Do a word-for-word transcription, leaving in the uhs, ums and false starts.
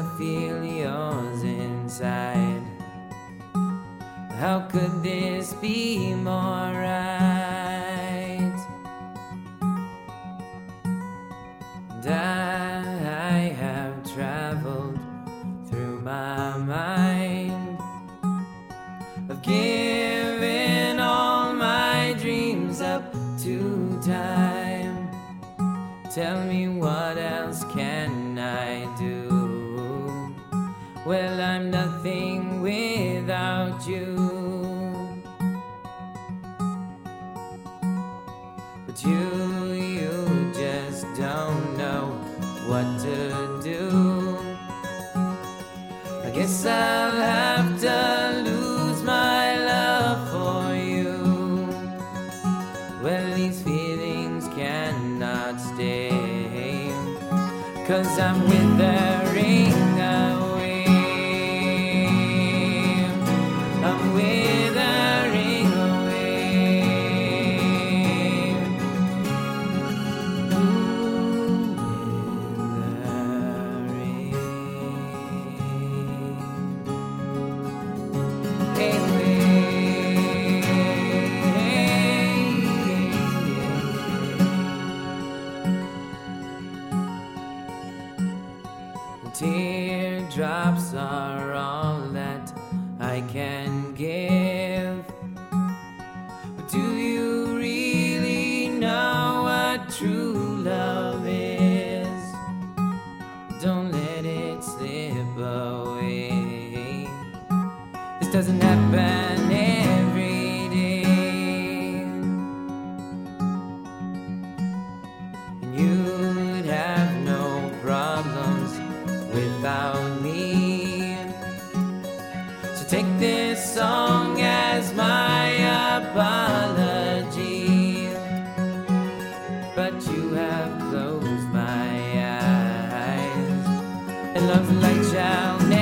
I feel yours inside. How could this be more right? And I, I have traveled through my mind. I've given all my dreams up to time. Tell me, what else can I do? Well, I'm nothing without you. But you, you just don't know what to do. I guess I'll have to lose my love for you. Well, these feelings cannot stay, 'cause I'm withering away. I'm withering away. Ooh, withering away. Teardrops are all that I can give. But do you really know what true love is? Don't let it slip away. This doesn't happen every day. And you'd have no problems without me. So take this song as my apology. But you have closed my eyes, and love's light shall never